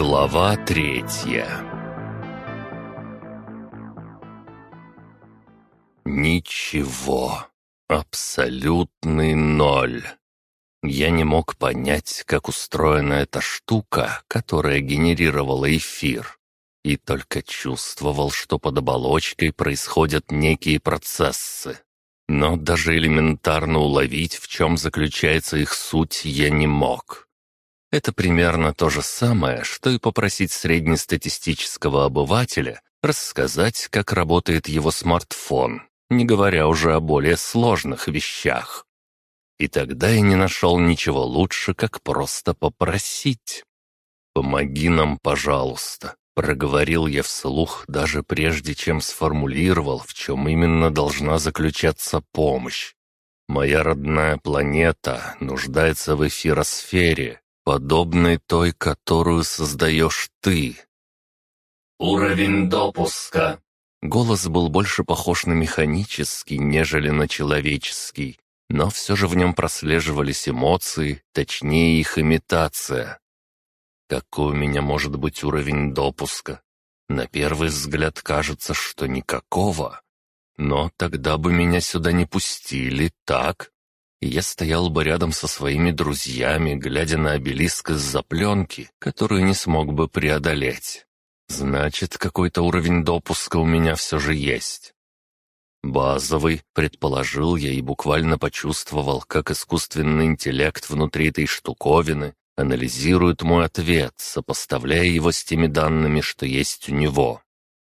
Глава 3. Ничего. Абсолютный ноль. Я не мог понять, как устроена эта штука, которая генерировала эфир, и только чувствовал, что под оболочкой происходят некие процессы. Но даже элементарно уловить, в чем заключается их суть, я не мог. Это примерно то же самое, что и попросить среднестатистического обывателя рассказать, как работает его смартфон, не говоря уже о более сложных вещах. И тогда я не нашел ничего лучше, как просто попросить. «Помоги нам, пожалуйста», — проговорил я вслух, даже прежде чем сформулировал, в чем именно должна заключаться помощь. «Моя родная планета нуждается в эфиросфере, подобной той, которую создаешь ты». «Уровень допуска». Голос был больше похож на механический, нежели на человеческий, но все же в нем прослеживались эмоции, точнее их имитация. Какой у меня может быть уровень допуска? На первый взгляд кажется, что никакого. Но тогда бы меня сюда не пустили, так? И я стоял бы рядом со своими друзьями, глядя на обелиск из-за пленки, которую не смог бы преодолеть. Значит, какой-то уровень допуска у меня все же есть. Базовый, предположил я и буквально почувствовал, как искусственный интеллект внутри этой штуковины анализирует мой ответ, сопоставляя его с теми данными, что есть у него.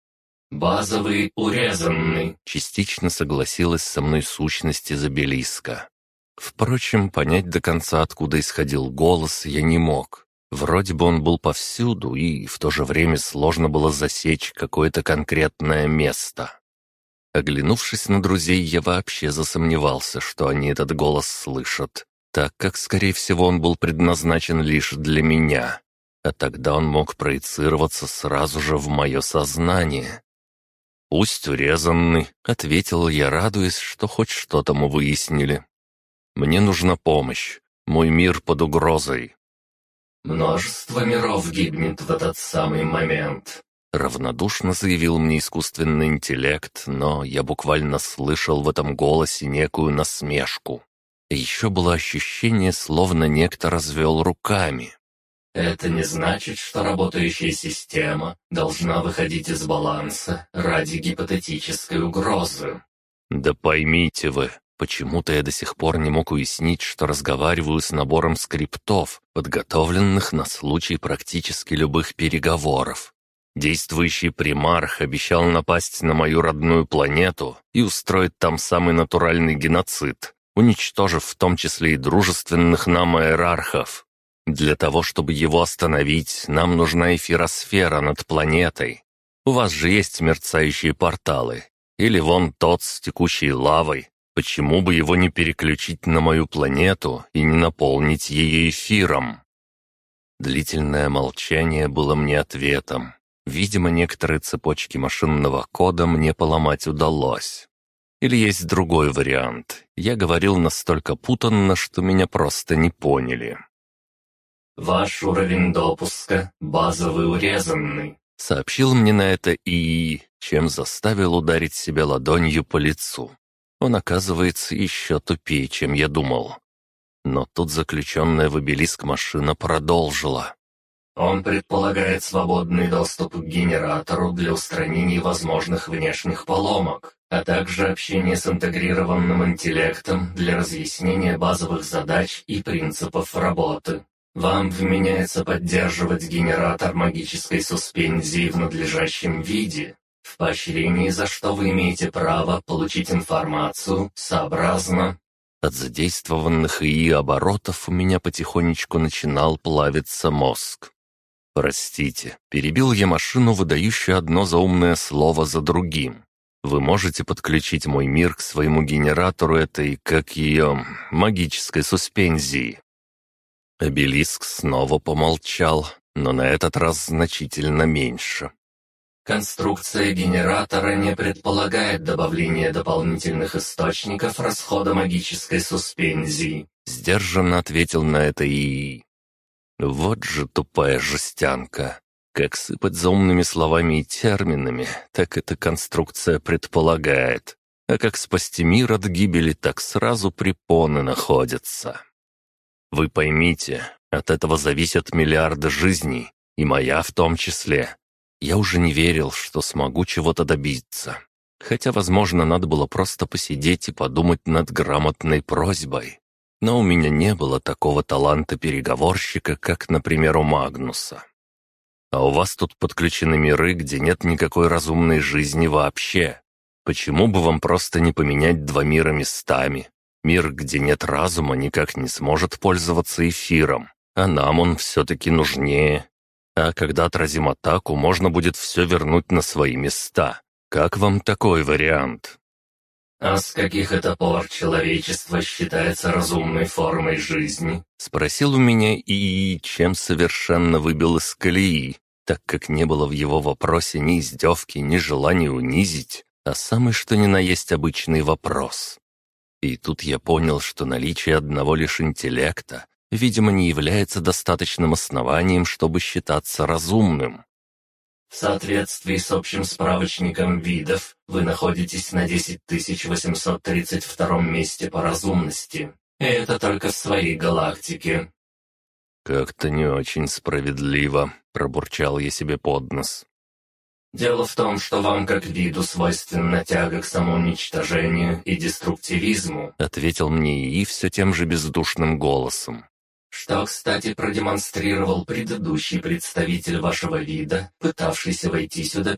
«Базовый урезанный», — частично согласилась со мной сущность из обелиска. Впрочем, понять до конца, откуда исходил голос, я не мог. Вроде бы он был повсюду, и в то же время сложно было засечь какое-то конкретное место. Оглянувшись на друзей, я вообще засомневался, что они этот голос слышат, так как, скорее всего, он был предназначен лишь для меня, а тогда он мог проецироваться сразу же в мое сознание. «Пусть урезанный», — ответил я, радуясь, что хоть что-то мы выяснили. «Мне нужна помощь. Мой мир под угрозой». «Множество миров гибнет в этот самый момент», — равнодушно заявил мне искусственный интеллект, но я буквально слышал в этом голосе некую насмешку. И еще было ощущение, словно некто развел руками. «Это не значит, что работающая система должна выходить из баланса ради гипотетической угрозы». «Да поймите вы, почему-то я до сих пор не мог уяснить, что разговариваю с набором скриптов, подготовленных на случай практически любых переговоров. Действующий примарх обещал напасть на мою родную планету и устроить там самый натуральный геноцид, уничтожив в том числе и дружественных нам иерархов. Для того, чтобы его остановить, нам нужна эфиросфера над планетой. У вас же есть мерцающие порталы. Или вон тот с текущей лавой. Почему бы его не переключить на мою планету и не наполнить ее эфиром?» Длительное молчание было мне ответом. Видимо, некоторые цепочки машинного кода мне поломать удалось. Или есть другой вариант. Я говорил настолько путанно, что меня просто не поняли. «Ваш уровень допуска базовый урезанный», — сообщил мне на это ИИ, чем заставил ударить себя ладонью по лицу. Он, оказывается, еще тупее, чем я думал. Но тут заключенная в обелиск машина продолжила. «Он предполагает свободный доступ к генератору для устранения возможных внешних поломок, а также общение с интегрированным интеллектом для разъяснения базовых задач и принципов работы. Вам вменяется поддерживать генератор магической суспензии в надлежащем виде, в поощрении за что вы имеете право получить информацию сообразно». От задействованных ИИ оборотов у меня потихонечку начинал плавиться мозг. «Простите», — перебил я машину, выдающую одно заумное слово за другим. «Вы можете подключить мой мир к своему генератору этой, как ее, магической суспензии?» Обелиск снова помолчал, но на этот раз значительно меньше. «Конструкция генератора не предполагает добавление дополнительных источников расхода магической суспензии», — сдержанно ответил на это ИИ. Вот же тупая жестянка. Как сыпать заумными словами и терминами, так эта конструкция предполагает. А как спасти мир от гибели, так сразу препоны находятся. Вы поймите, от этого зависят миллиарды жизней, и моя в том числе. Я уже не верил, что смогу чего-то добиться. Хотя, возможно, надо было просто посидеть и подумать над грамотной просьбой. Но у меня не было такого таланта переговорщика, как, например, у Магнуса. А у вас тут подключены миры, где нет никакой разумной жизни вообще. Почему бы вам просто не поменять два мира местами? Мир, где нет разума, никак не сможет пользоваться эфиром, а нам он все-таки нужнее. А когда отразим атаку, можно будет все вернуть на свои места. Как вам такой вариант? «А с каких это пор человечество считается разумной формой жизни?» — спросил у меня ИИ, чем совершенно выбил из колеи, так как не было в его вопросе ни издевки, ни желания унизить, а самый что ни на есть обычный вопрос. И тут я понял, что наличие одного лишь интеллекта, видимо, не является достаточным основанием, чтобы считаться разумным. В соответствии с общим справочником видов, вы находитесь на 10832 месте по разумности. И это только в своей галактике. «Как-то не очень справедливо», — пробурчал я себе под нос. Дело в том, что вам как виду свойственна тяга к самоуничтожению и деструктивизму, ответил мне ИИ все тем же бездушным голосом. Что, кстати, продемонстрировал предыдущий представитель вашего вида, пытавшийся войти сюда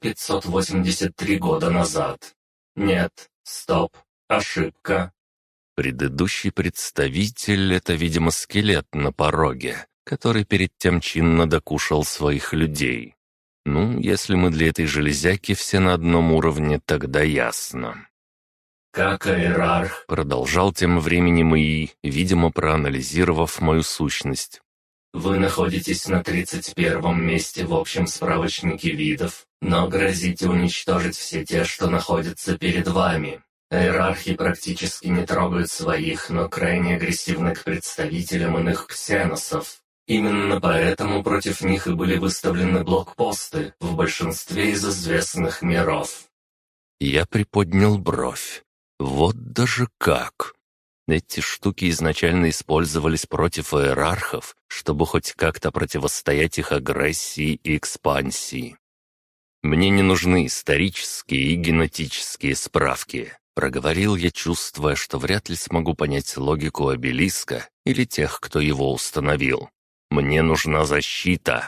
583 года назад. Нет, стоп, ошибка. Предыдущий представитель — это, видимо, скелет на пороге, который перед тем чинно докушал своих людей. Ну, если мы для этой железяки все на одном уровне, тогда ясно. «Как иерарх», — продолжал тем временем ИИ, видимо, проанализировав мою сущность. «вы находитесь на 31-м месте в общем справочнике видов, но грозите уничтожить все те, что находятся перед вами. Иерархи практически не трогают своих, но крайне агрессивны к представителям иных ксеносов. Именно поэтому против них и были выставлены блокпосты в большинстве из известных миров». Я приподнял бровь. Вот даже как! Эти штуки изначально использовались против иерархов, чтобы хоть как-то противостоять их агрессии и экспансии. «Мне не нужны исторические и генетические справки», — проговорил я, чувствуя, что вряд ли смогу понять логику обелиска или тех, кто его установил. «Мне нужна защита».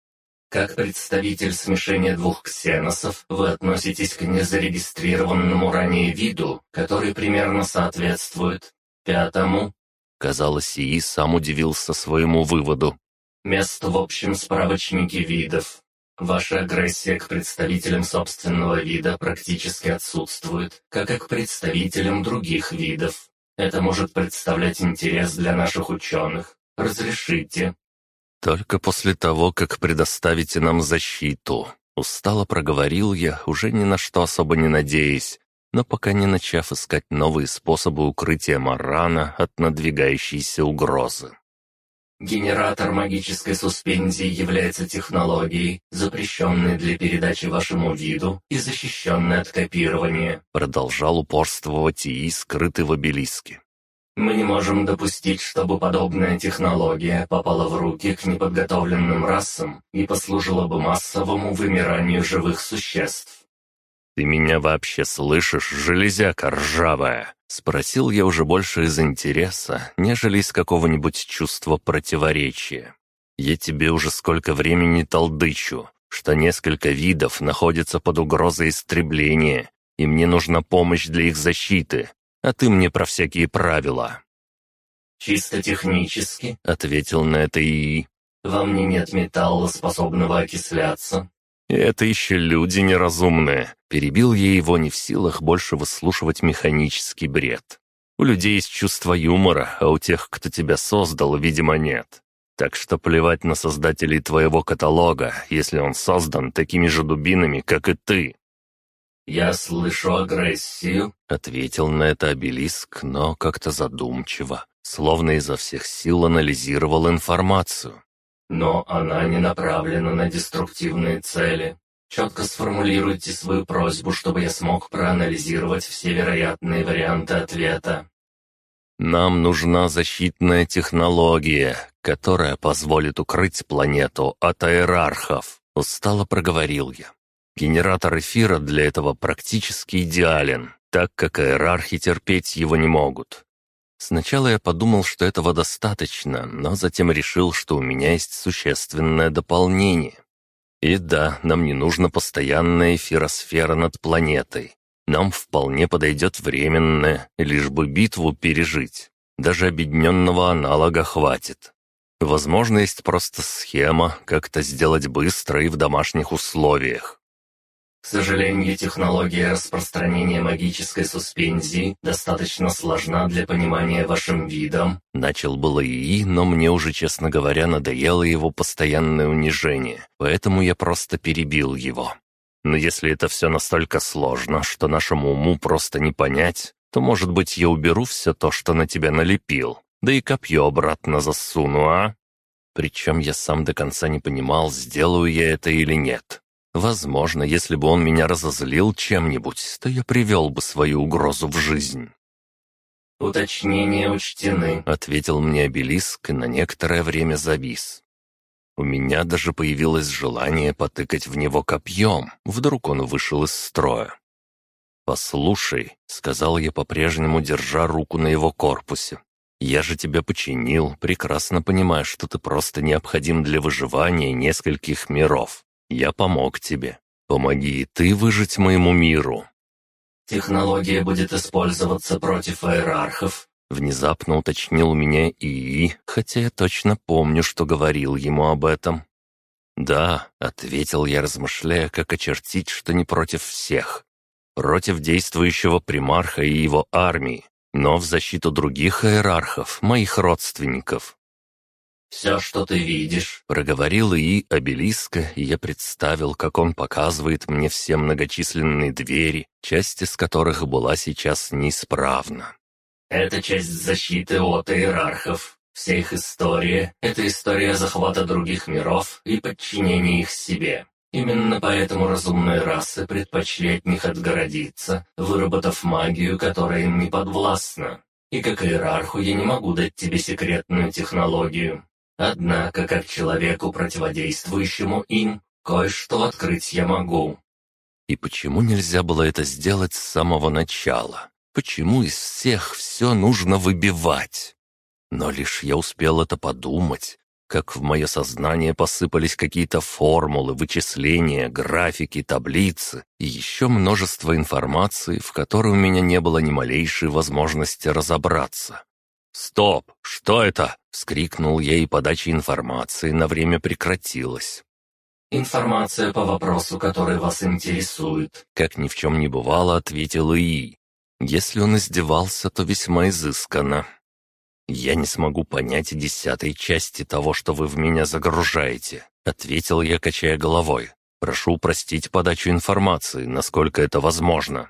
Как представитель смешения двух ксеносов, вы относитесь к незарегистрированному ранее виду, который примерно соответствует 5-му, казалось, ИИ сам удивился своему выводу, месту в общем справочнике видов. Ваша агрессия к представителям собственного вида практически отсутствует, как и к представителям других видов. Это может представлять интерес для наших ученых. Разрешите. «Только после того, как предоставите нам защиту», — устало проговорил я, уже ни на что особо не надеясь, но пока не начав искать новые способы укрытия Марана от надвигающейся угрозы. Генератор магической суспензии является технологией, запрещенной для передачи вашему виду и защищенной от копирования, продолжал упорствовать ИИ, скрытый в обелиске. Мы не можем допустить, чтобы подобная технология попала в руки к неподготовленным расам и послужила бы массовому вымиранию живых существ. «Ты меня вообще слышишь, железяка ржавая?» — спросил я уже больше из интереса, нежели из какого-нибудь чувства противоречия. «Я тебе уже сколько времени толдычу, что несколько видов находятся под угрозой истребления, и мне нужна помощь для их защиты. А ты мне про всякие правила». «Чисто технически», — ответил на это ИИ. «во мне нет металла, способного окисляться». «Это еще люди неразумные», — перебил я его, не в силах больше выслушивать механический бред. «У людей есть чувство юмора, а у тех, кто тебя создал, видимо, нет. Так что плевать на создателей твоего каталога, если он создан такими же дубинами, как и ты». «Я слышу агрессию», — ответил на это обелиск, но как-то задумчиво, словно изо всех сил анализировал информацию. Но она не направлена на деструктивные цели. Четко сформулируйте свою просьбу, чтобы я смог проанализировать все вероятные варианты ответа». «Нам нужна защитная технология, которая позволит укрыть планету от аэрархов», — устало проговорил я. «Генератор эфира для этого практически идеален, так как аэрархи терпеть его не могут». Сначала я подумал, что этого достаточно, но затем решил, что у меня есть существенное дополнение. И да, нам не нужно постоянная эфиросфера над планетой. Нам вполне подойдет временное, лишь бы битву пережить. Даже объединенного аналога хватит. Возможно, есть просто схема, как это сделать быстро и в домашних условиях. К сожалению, технология распространения магической суспензии достаточно сложна для понимания вашим видом. Начал было ИИ, но мне уже, честно говоря, надоело его постоянное унижение, поэтому я просто перебил его. Но если это все настолько сложно, что нашему уму просто не понять, то, может быть, я уберу все то, что на тебя налепил, да и копье обратно засуну, а? Причем я сам до конца не понимал, сделаю я это или нет. Возможно, если бы он меня разозлил чем-нибудь, то я привел бы свою угрозу в жизнь. «Уточнения учтены», — ответил мне обелиск и на некоторое время завис. У меня даже появилось желание потыкать в него копьем, вдруг он вышел из строя. «Послушай», — сказал я, по-прежнему держа руку на его корпусе, — «я же тебя починил, прекрасно понимая, что ты просто необходим для выживания нескольких миров. Я помог тебе. Помоги и ты выжить моему миру». «Технология будет использоваться против аэрархов», — внезапно уточнил меня ИИ, хотя я точно помню, что говорил ему об этом. «Да», — ответил я, размышляя, как очертить, что не против всех. Против действующего примарха и его армии, но в защиту других иерархов, моих родственников. «Все, что ты видишь», — проговорил ИИ обелиска, и я представил, как он показывает мне все многочисленные двери, часть из которых была сейчас неисправна. «Это часть защиты от иерархов. Вся их история — это история захвата других миров и подчинения их себе. Именно поэтому разумные расы предпочли от них отгородиться, выработав магию, которая им не подвластна. И как иерарху я не могу дать тебе секретную технологию. Однако, как человеку, противодействующему им, кое-что открыть я могу». И почему нельзя было это сделать с самого начала? Почему из всех все нужно выбивать? Но лишь я успел это подумать, как в мое сознание посыпались какие-то формулы, вычисления, графики, таблицы и еще множество информации, в которой у меня не было ни малейшей возможности разобраться. «Стоп! Что это?» — вскрикнул я, и подача информации на время прекратилась. «Информация по вопросу, который вас интересует», — как ни в чем не бывало, ответил ИИ. Если он издевался, то весьма изысканно. «Я не смогу понять и 10-й части того, что вы в меня загружаете», — ответил я, качая головой. «Прошу упростить подачу информации, насколько это возможно».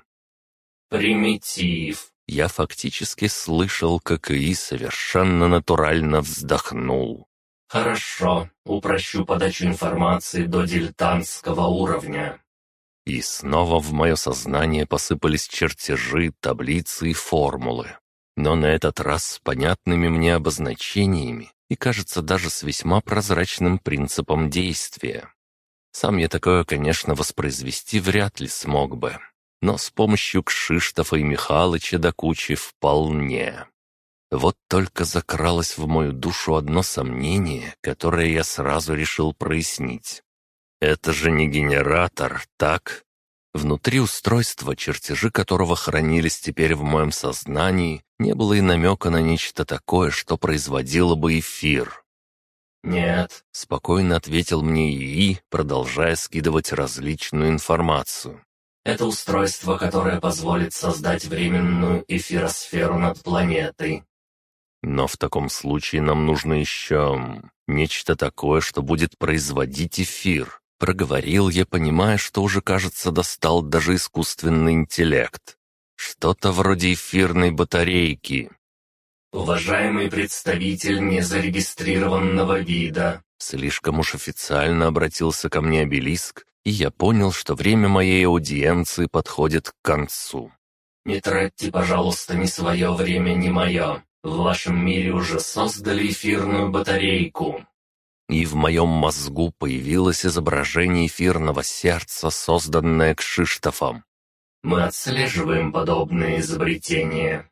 «Примитив». Я фактически слышал, как ИИ совершенно натурально вздохнул. «Хорошо, упрощу подачу информации до дилетантского уровня». И снова в мое сознание посыпались чертежи, таблицы и формулы. Но на этот раз с понятными мне обозначениями и, кажется, даже с весьма прозрачным принципом действия. Сам я такое, конечно, воспроизвести вряд ли смог бы, но с помощью Кшиштофа и Михалыча до кучи вполне. Вот только закралось в мою душу одно сомнение, которое я сразу решил прояснить. Это же не генератор, так? Внутри устройства, чертежи которого хранились теперь в моем сознании, не было и намека на нечто такое, что производило бы эфир. «Нет», — спокойно ответил мне ИИ, продолжая скидывать различную информацию. «это устройство, которое позволит создать временную эфиросферу над планетой». «Но в таком случае нам нужно еще нечто такое, что будет производить эфир», — проговорил я, понимая, что уже, кажется, достал даже искусственный интеллект. Что-то вроде эфирной батарейки. «Уважаемый представитель незарегистрированного вида», Слишком уж официально обратился ко мне обелиск, и я понял, что время моей аудиенции подходит к концу. «Не тратьте, пожалуйста, ни свое время, ни мое. В вашем мире уже создали эфирную батарейку». И в моем мозгу появилось изображение эфирного сердца, созданное Кшиштофом. «Мы отслеживаем подобные изобретения».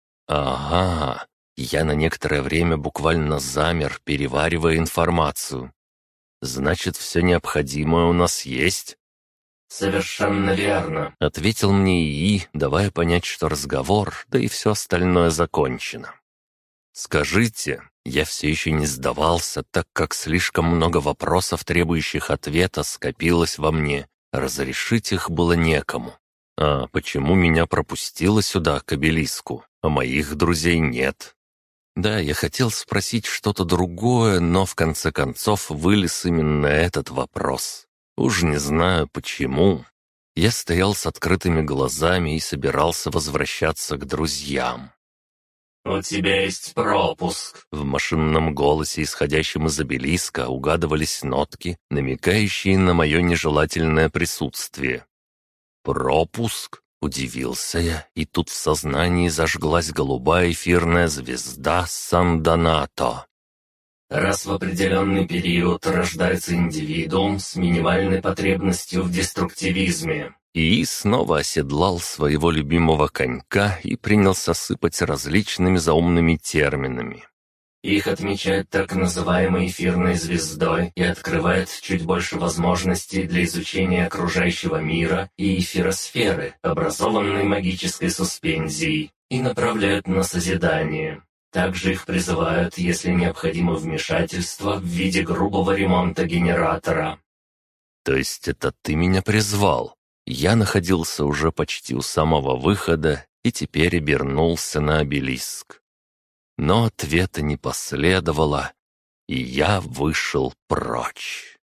Ага, я на некоторое время буквально замер, переваривая информацию. Значит, все необходимое у нас есть? «Совершенно верно», — ответил мне ИИ, давая понять, что разговор, да и все остальное закончено. «Скажите, я все еще не сдавался, так как слишком много вопросов, требующих ответа, скопилось во мне. Разрешить их было некому. А почему меня пропустило сюда, к обелиску, а моих друзей нет?» Да, я хотел спросить что-то другое, но в конце концов вылез именно этот вопрос. Уж не знаю почему. Я стоял с открытыми глазами и собирался возвращаться к друзьям. «У тебя есть пропуск». В машинном голосе, исходящем из обелиска, угадывались нотки, намекающие на мое нежелательное присутствие. «Пропуск?» — удивился я, и тут в сознании зажглась голубая эфирная звезда Сан-Донато. Раз в определенный период рождается индивидуум с минимальной потребностью в деструктивизме. И снова оседлал своего любимого конька и принялся сыпать различными заумными терминами. Их отмечают так называемой эфирной звездой и открывают чуть больше возможностей для изучения окружающего мира и эфиросферы, образованной магической суспензией, и направляют на созидание. Также их призывают, если необходимо вмешательство в виде грубого ремонта генератора. «То есть это ты меня призвал?» Я находился уже почти у самого выхода и теперь обернулся на обелиск. Но ответа не последовало, и я вышел прочь.